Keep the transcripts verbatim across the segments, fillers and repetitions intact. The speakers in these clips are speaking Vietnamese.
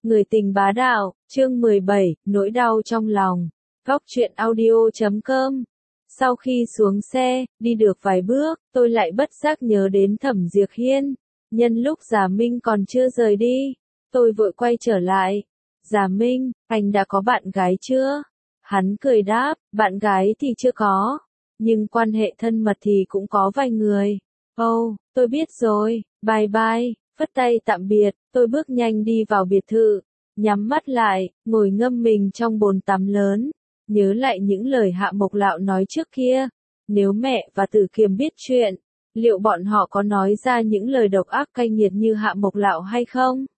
Người tình bá đạo, chương mười bảy, nỗi đau trong lòng. Góc truyện audio chấm com. Sau khi xuống xe, đi được vài bước, tôi lại bất giác nhớ đến Thẩm Diệp Hiên. Nhân lúc Già Minh còn chưa rời đi, tôi vội quay trở lại. Già Minh, anh đã có bạn gái chưa? Hắn cười đáp, bạn gái thì chưa có, nhưng quan hệ thân mật thì cũng có vài người. Ồ, oh, tôi biết rồi, bye bye. Phất tay tạm biệt, tôi bước nhanh đi vào biệt thự, nhắm mắt lại, ngồi ngâm mình trong bồn tắm lớn, nhớ lại những lời Hạ Mộc Lạo nói trước kia. Nếu mẹ và Tử Kiềm biết chuyện, liệu bọn họ có nói ra những lời độc ác cay nghiệt như Hạ Mộc Lạo hay không?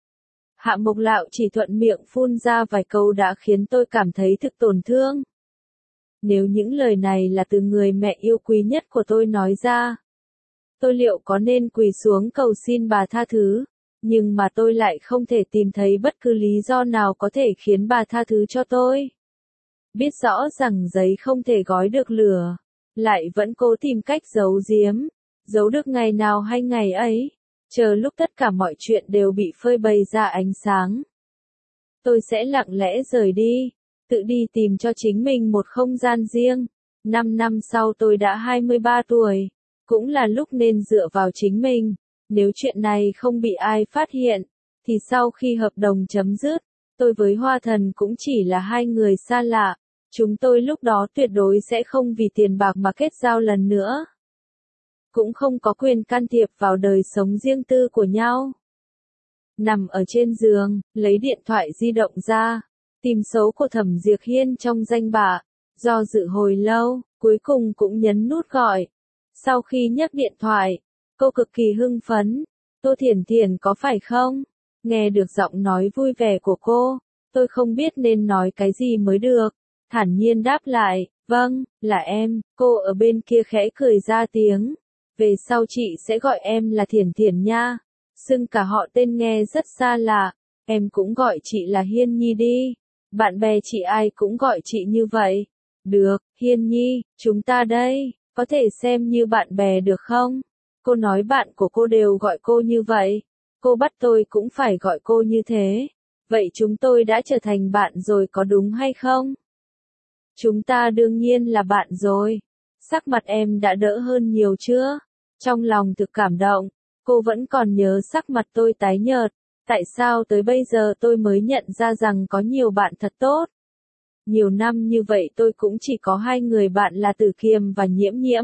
Hạ Mộc Lạo chỉ thuận miệng phun ra vài câu đã khiến tôi cảm thấy thực tổn thương. Nếu những lời này là từ người mẹ yêu quý nhất của tôi nói ra, tôi liệu có nên quỳ xuống cầu xin bà tha thứ, nhưng mà tôi lại không thể tìm thấy bất cứ lý do nào có thể khiến bà tha thứ cho tôi. Biết rõ rằng giấy không thể gói được lửa, lại vẫn cố tìm cách giấu giếm, giấu được ngày nào hay ngày ấy, chờ lúc tất cả mọi chuyện đều bị phơi bày ra ánh sáng. Tôi sẽ lặng lẽ rời đi, tự đi tìm cho chính mình một không gian riêng. Năm năm sau tôi đã hai mươi ba tuổi. Cũng là lúc nên dựa vào chính mình. Nếu chuyện này không bị ai phát hiện, thì sau khi hợp đồng chấm dứt, tôi với Hoa Thần cũng chỉ là hai người xa lạ. Chúng tôi lúc đó tuyệt đối sẽ không vì tiền bạc mà kết giao lần nữa. Cũng không có quyền can thiệp vào đời sống riêng tư của nhau. Nằm ở trên giường, lấy điện thoại di động ra, tìm số của Thẩm Diệp Hiên trong danh bạ, do dự hồi lâu, cuối cùng cũng nhấn nút gọi. Sau khi nhấc điện thoại, cô cực kỳ hưng phấn. Tô Thiển Thiển có phải không? Nghe được giọng nói vui vẻ của cô, tôi không biết nên nói cái gì mới được. Thản nhiên đáp lại, vâng, là em. Cô ở bên kia khẽ cười ra tiếng. Về sau chị sẽ gọi em là Thiển Thiển nha. Xưng cả họ tên nghe rất xa lạ. Em cũng gọi chị là Hiên Nhi đi. Bạn bè chị ai cũng gọi chị như vậy. Được, Hiên Nhi, chúng ta đây. Có thể xem như bạn bè được không? Cô nói bạn của cô đều gọi cô như vậy. Cô bắt tôi cũng phải gọi cô như thế. Vậy chúng tôi đã trở thành bạn rồi có đúng hay không? Chúng ta đương nhiên là bạn rồi. Sắc mặt em đã đỡ hơn nhiều chưa? Trong lòng thực cảm động. Cô vẫn còn nhớ sắc mặt tôi tái nhợt. Tại sao tới bây giờ tôi mới nhận ra rằng có nhiều bạn thật tốt? Nhiều năm như vậy tôi cũng chỉ có hai người bạn là Tử Kiềm và Nhiễm Nhiễm.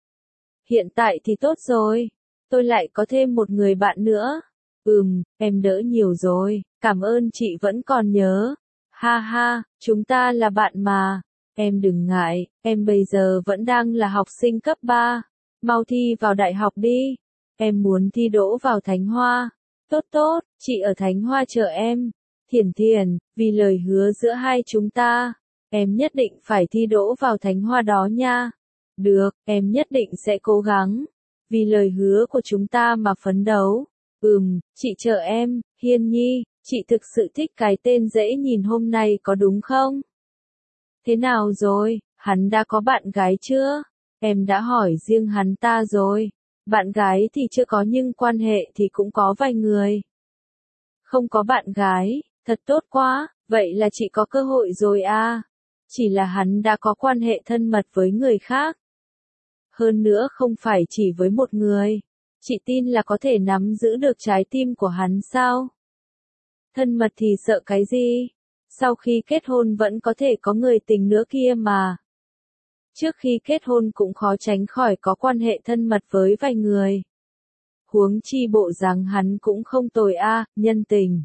Hiện tại thì tốt rồi. Tôi lại có thêm một người bạn nữa. Ừm, em đỡ nhiều rồi. Cảm ơn chị vẫn còn nhớ. Ha ha, chúng ta là bạn mà. Em đừng ngại, em bây giờ vẫn đang là học sinh cấp ba. Mau thi vào đại học đi. Em muốn thi đỗ vào Thánh Hoa. Tốt tốt, chị ở Thánh Hoa chờ em. Thiển Thiển, vì lời hứa giữa hai chúng ta, em nhất định phải thi đỗ vào Thánh Hoa đó nha. Được, em nhất định sẽ cố gắng. Vì lời hứa của chúng ta mà phấn đấu. Ừm, chị chờ em, Hiên Nhi, chị thực sự thích cái tên dễ nhìn hôm nay có đúng không? Thế nào rồi, hắn đã có bạn gái chưa? Em đã hỏi riêng hắn ta rồi. Bạn gái thì chưa có nhưng quan hệ thì cũng có vài người. Không có bạn gái, thật tốt quá, vậy là chị có cơ hội rồi à. Chỉ là hắn đã có quan hệ thân mật với người khác. Hơn nữa không phải chỉ với một người. Chị tin là có thể nắm giữ được trái tim của hắn sao? Thân mật thì sợ cái gì? Sau khi kết hôn vẫn có thể có người tình nữa kia mà. Trước khi kết hôn cũng khó tránh khỏi có quan hệ thân mật với vài người. Huống chi bộ dáng hắn cũng không tồi a, à, nhân tình.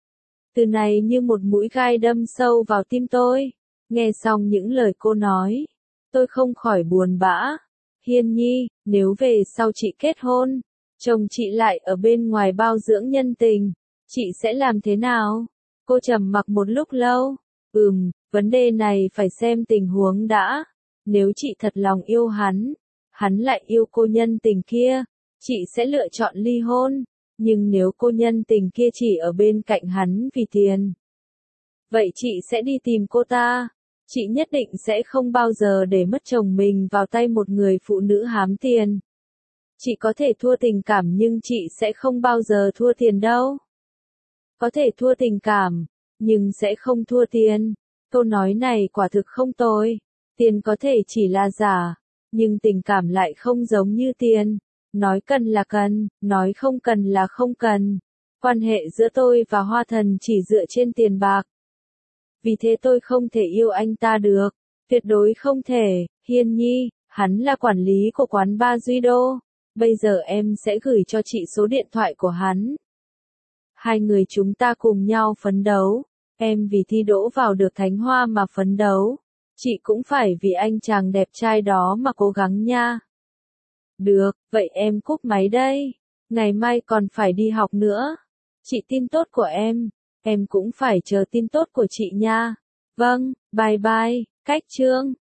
Từ này như một mũi gai đâm sâu vào tim tôi. Nghe xong những lời cô nói, tôi không khỏi buồn bã. Hiên Nhi, nếu về sau chị kết hôn, chồng chị lại ở bên ngoài bao dưỡng nhân tình, chị sẽ làm thế nào? Cô trầm mặc một lúc lâu. Ừm, vấn đề này phải xem tình huống đã. Nếu chị thật lòng yêu hắn, hắn lại yêu cô nhân tình kia, chị sẽ lựa chọn ly hôn. Nhưng nếu cô nhân tình kia chỉ ở bên cạnh hắn vì tiền, vậy chị sẽ đi tìm cô ta. Chị nhất định sẽ không bao giờ để mất chồng mình vào tay một người phụ nữ hám tiền. Chị có thể thua tình cảm nhưng chị sẽ không bao giờ thua tiền đâu. Có thể thua tình cảm, nhưng sẽ không thua tiền. Câu nói này quả thực không tồi. Tiền có thể chỉ là giả, nhưng tình cảm lại không giống như tiền. Nói cần là cần, nói không cần là không cần. Quan hệ giữa tôi và Hoa Thần chỉ dựa trên tiền bạc. Vì thế tôi không thể yêu anh ta được. Tuyệt đối không thể. Hiên Nhi, hắn là quản lý của quán bar Duy Đô. Bây giờ em sẽ gửi cho chị số điện thoại của hắn. Hai người chúng ta cùng nhau phấn đấu. Em vì thi đỗ vào được Thánh Hoa mà phấn đấu. Chị cũng phải vì anh chàng đẹp trai đó mà cố gắng nha. Được, vậy em cúp máy đây. Ngày mai còn phải đi học nữa. Chị tin tốt của em. Em cũng phải chờ tin tốt của chị nha. Vâng, bye bye, cách chương.